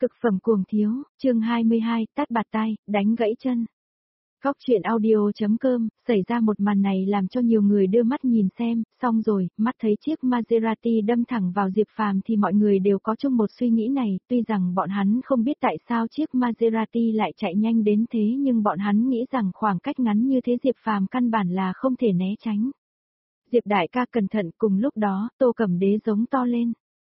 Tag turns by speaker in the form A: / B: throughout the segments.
A: Cực phẩm cuồng thiếu, chương 22, tát bạt tai, đánh gãy chân. Góc truyện audio.com, xảy ra một màn này làm cho nhiều người đưa mắt nhìn xem, xong rồi, mắt thấy chiếc Maserati đâm thẳng vào Diệp Phàm thì mọi người đều có chung một suy nghĩ này, tuy rằng bọn hắn không biết tại sao chiếc Maserati lại chạy nhanh đến thế nhưng bọn hắn nghĩ rằng khoảng cách ngắn như thế Diệp Phàm căn bản là không thể né tránh. Diệp đại ca cẩn thận, cùng lúc đó, Tô Cẩm Đế giống to lên.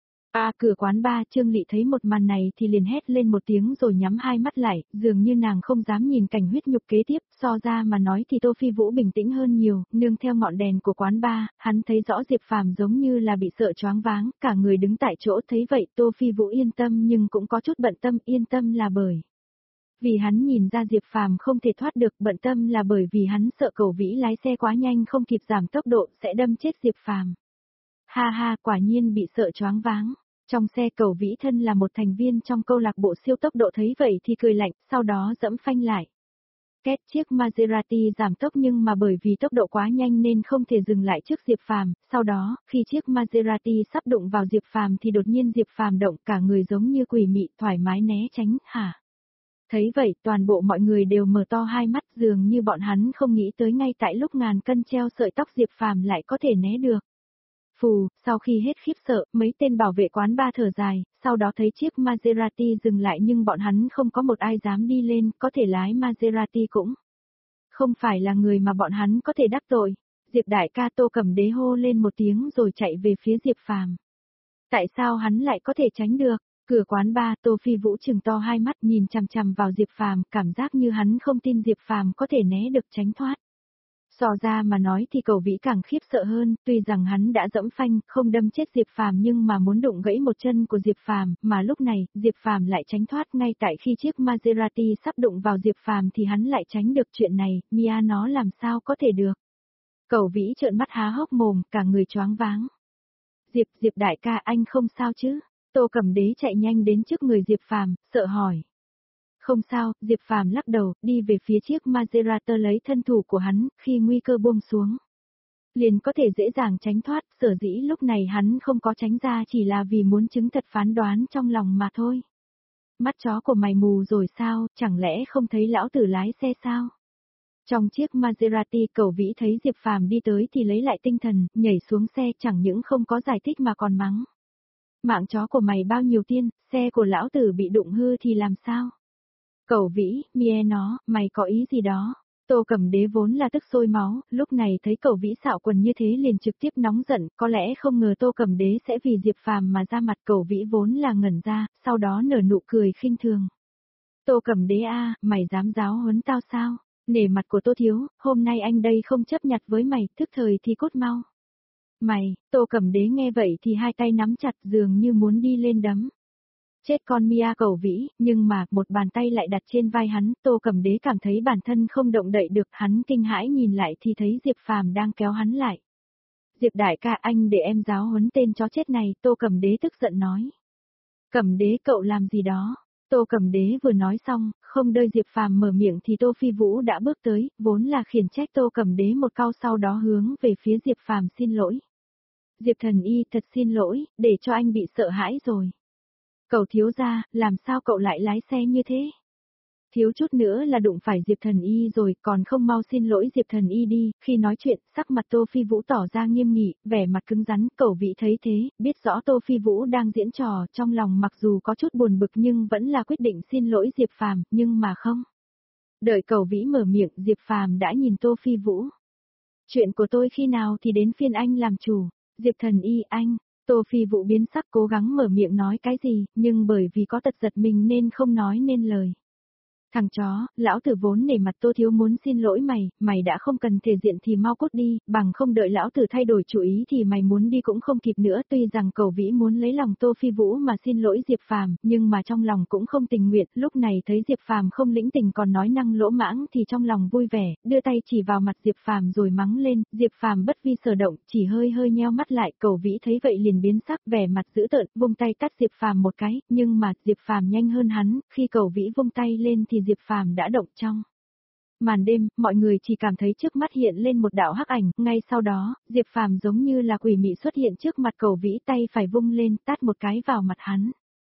A: Cửa quán bar Trương Lị thấy một màn này thì liền hét lên một tiếng rồi nhắm hai mắt lại, dường như nàng không dám nhìn cảnh huyết nhục kế tiếp, so ra mà nói thì Tô Phi Vũ bình tĩnh hơn nhiều, nương theo ngọn đèn của quán bar, hắn thấy rõ Diệp Phàm giống như là bị sợ choáng váng, cả người đứng tại chỗ thấy vậy Tô Phi Vũ yên tâm nhưng cũng có chút bận tâm, yên tâm là bởi vì hắn nhìn ra Diệp Phàm không thể thoát được, bận tâm là bởi vì hắn sợ Cẩu Vĩ lái xe quá nhanh không kịp giảm tốc độ sẽ đâm chết Diệp Phàm. Ha ha, quả nhiên bị sợ choáng váng. Trong xe Cẩu Vĩ thân là một thành viên trong câu lạc bộ siêu tốc độ thấy vậy thì cười lạnh, sau đó dẫm phanh lại. Két, chiếc Maserati giảm tốc nhưng mà bởi vì tốc độ quá nhanh nên không thể dừng lại trước Diệp Phàm, sau đó, khi chiếc Maserati sắp đụng vào Diệp Phàm thì đột nhiên Diệp Phàm động, cả người giống như quỷ mị, thoải mái né tránh, hả? Thấy vậy, toàn bộ mọi người đều mở to hai mắt, dường như bọn hắn không nghĩ tới ngay tại lúc ngàn cân treo sợi tóc Diệp Phàm lại có thể né được. Phù, sau khi hết khiếp sợ, mấy tên bảo vệ quán bar thở dài, sau đó thấy chiếc Maserati dừng lại nhưng bọn hắn không có một ai dám đi lên, có thể lái Maserati cũng không phải là người mà bọn hắn có thể đắc tội. Diệp đại ca Tô Cẩm Đế hô lên một tiếng rồi chạy về phía Diệp Phàm. Tại sao hắn lại có thể tránh được? Cửa quán bar Tô Phi Vũ trừng to hai mắt nhìn chằm chằm vào Diệp Phàm, cảm giác như hắn không tin Diệp Phàm có thể né được tránh thoát. So ra mà nói thì Cẩu Vĩ càng khiếp sợ hơn, tuy rằng hắn đã dẫm phanh, không đâm chết Diệp Phàm nhưng mà muốn đụng gãy một chân của Diệp Phàm, mà lúc này, Diệp Phàm lại tránh thoát ngay tại khi chiếc Maserati sắp đụng vào Diệp Phàm thì hắn lại tránh được chuyện này, Mia nó làm sao có thể được. Cẩu Vĩ trợn mắt há hốc mồm, cả người choáng váng. Diệp đại ca anh không sao chứ? Tô Cẩm Đế chạy nhanh đến trước người Diệp Phàm, sợ hỏi. Không sao, Diệp Phàm lắc đầu, đi về phía chiếc Maserati lấy thân thủ của hắn, khi nguy cơ buông xuống. Liền có thể dễ dàng tránh thoát, sở dĩ lúc này hắn không có tránh ra chỉ là vì muốn chứng thật phán đoán trong lòng mà thôi. Mắt chó của mày mù rồi sao, chẳng lẽ không thấy lão tử lái xe sao? Trong chiếc Maserati Cẩu Vĩ thấy Diệp Phàm đi tới thì lấy lại tinh thần, nhảy xuống xe chẳng những không có giải thích mà còn mắng. Mạng chó của mày bao nhiêu tiền, xe của lão tử bị đụng hư thì làm sao? Cẩu Vĩ, Mie nó, mày có ý gì đó? Tô Cẩm Đế vốn là tức sôi máu, lúc này thấy Cẩu Vĩ xạo quần như thế liền trực tiếp nóng giận, có lẽ không ngờ Tô Cẩm Đế sẽ vì Diệp Phàm mà ra mặt. Cẩu Vĩ vốn là ngẩn ra, sau đó nở nụ cười khinh thường. Tô Cẩm Đế mày dám giáo huấn tao sao? Nể mặt của Tô thiếu, hôm nay anh đây không chấp nhặt với mày, thức thời thì cút mau. Mày, Tô Cẩm Đế nghe vậy thì hai tay nắm chặt dường như muốn đi lên đấm. Chết con Mia Cẩu Vĩ, nhưng mà, một bàn tay lại đặt trên vai hắn, Tô Cẩm Đế cảm thấy bản thân không động đậy được, hắn kinh hãi nhìn lại thì thấy Diệp Phàm đang kéo hắn lại. Diệp đại ca anh để em giáo huấn tên chó chết này, Tô Cẩm Đế tức giận nói. Cẩm Đế cậu làm gì đó? Tô Cẩm Đế vừa nói xong, không đợi Diệp Phàm mở miệng thì Tô Phi Vũ đã bước tới, vốn là khiển trách Tô Cẩm Đế một câu sau đó hướng về phía Diệp Phàm xin lỗi. Diệp thần y thật xin lỗi, để cho anh bị sợ hãi rồi. Cậu thiếu gia, làm sao cậu lại lái xe như thế? Thiếu chút nữa là đụng phải Diệp thần y rồi, còn không mau xin lỗi Diệp thần y đi. Khi nói chuyện, sắc mặt Tô Phi Vũ tỏ ra nghiêm nghị, vẻ mặt cứng rắn. Cẩu Vĩ thấy thế, biết rõ Tô Phi Vũ đang diễn trò, trong lòng mặc dù có chút buồn bực nhưng vẫn là quyết định xin lỗi Diệp Phàm, nhưng mà không. Đợi Cẩu Vĩ mở miệng, Diệp Phàm đã nhìn Tô Phi Vũ. Chuyện của tôi khi nào thì đến phiên anh làm chủ? Diệp thần y anh. Tô Phi Vũ biến sắc cố gắng mở miệng nói cái gì, nhưng bởi vì có tật giật mình nên không nói nên lời. Thằng chó, lão tử vốn nể mặt Tô thiếu muốn xin lỗi mày, mày đã không cần thể diện thì mau cút đi, bằng không đợi lão tử thay đổi chủ ý thì mày muốn đi cũng không kịp nữa. Tuy rằng Cẩu Vĩ muốn lấy lòng Tô Phi Vũ mà xin lỗi Diệp Phàm, nhưng mà trong lòng cũng không tình nguyện, lúc này thấy Diệp Phàm không lĩnh tình còn nói năng lỗ mãng thì trong lòng vui vẻ, đưa tay chỉ vào mặt Diệp Phàm rồi mắng lên. Diệp Phàm bất vi sở động, chỉ hơi nheo mắt lại. Cẩu Vĩ thấy vậy liền biến sắc, vẻ mặt dữ tợn, vung tay tát Diệp Phàm một cái, nhưng mà Diệp Phàm nhanh hơn hắn, khi Cẩu Vĩ vung tay lên thì Diệp Phàm đã động trong màn đêm, mọi người chỉ cảm thấy trước mắt hiện lên một đạo hắc ảnh, ngay sau đó, Diệp Phàm giống như là quỷ mị xuất hiện trước mặt Cẩu Vĩ, tay phải vung lên, tát một cái vào mặt hắn.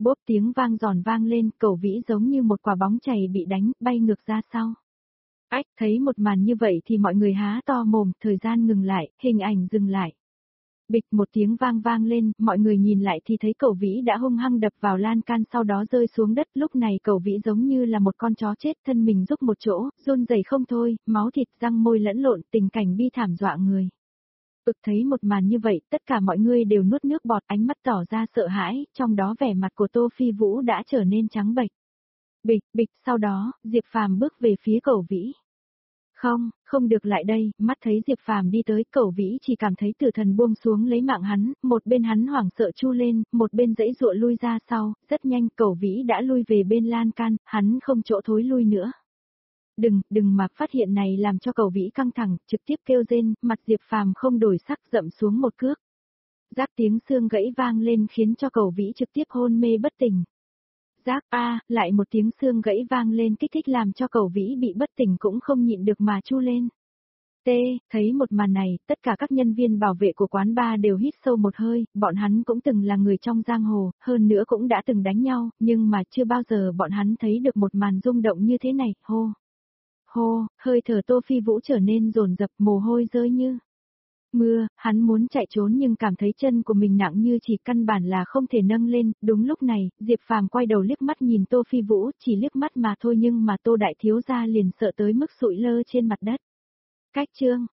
A: Bốp tiếng vang giòn vang lên, Cẩu Vĩ giống như một quả bóng chày bị đánh, bay ngược ra sau. Ách, thấy một màn như vậy thì mọi người há to mồm, thời gian ngừng lại, hình ảnh dừng lại. Bịch một tiếng vang vang lên, mọi người nhìn lại thì thấy Cẩu Vĩ đã hung hăng đập vào lan can sau đó rơi xuống đất. Lúc này Cẩu Vĩ giống như là một con chó chết, thân mình rúc một chỗ, run rẩy không thôi, máu thịt răng môi lẫn lộn, tình cảnh bi thảm dọa người. Thấy một màn như vậy, tất cả mọi người đều nuốt nước bọt, ánh mắt tỏ ra sợ hãi, trong đó vẻ mặt của Tô Phi Vũ đã trở nên trắng bệch. Bịch, bịch, sau đó, Diệp Phàm bước về phía Cẩu Vĩ. Không, không được lại đây, mắt thấy Diệp Phàm đi tới, Cẩu Vĩ chỉ cảm thấy tử thần buông xuống lấy mạng hắn, một bên hắn hoảng sợ chu lên, một bên giãy giụa lui ra sau, rất nhanh Cẩu Vĩ đã lui về bên lan can, hắn không chỗ thối lui nữa. Đừng mà phát hiện này làm cho Cẩu Vĩ căng thẳng, trực tiếp kêu rên, mặt Diệp Phàm không đổi sắc dậm xuống một cước. Rác tiếng xương gãy vang lên khiến cho Cẩu Vĩ trực tiếp hôn mê bất tỉnh. Rác lại một tiếng xương gãy vang lên kích thích làm cho Cẩu Vĩ bị bất tỉnh cũng không nhịn được mà chu lên. Thấy một màn này, tất cả các nhân viên bảo vệ của quán bar đều hít sâu một hơi, bọn hắn cũng từng là người trong giang hồ, hơn nữa cũng đã từng đánh nhau, nhưng mà chưa bao giờ bọn hắn thấy được một màn rung động như thế này, hô. Hô, hơi thở Tô Phi Vũ trở nên dồn dập, mồ hôi rơi như mưa, hắn muốn chạy trốn nhưng cảm thấy chân của mình nặng như chỉ, căn bản là không thể nâng lên. Đúng lúc này, Diệp Phàm quay đầu liếc mắt nhìn Tô Phi Vũ, chỉ liếc mắt mà thôi nhưng mà Tô đại thiếu gia liền sợ tới mức sụi lơ trên mặt đất. Cách chương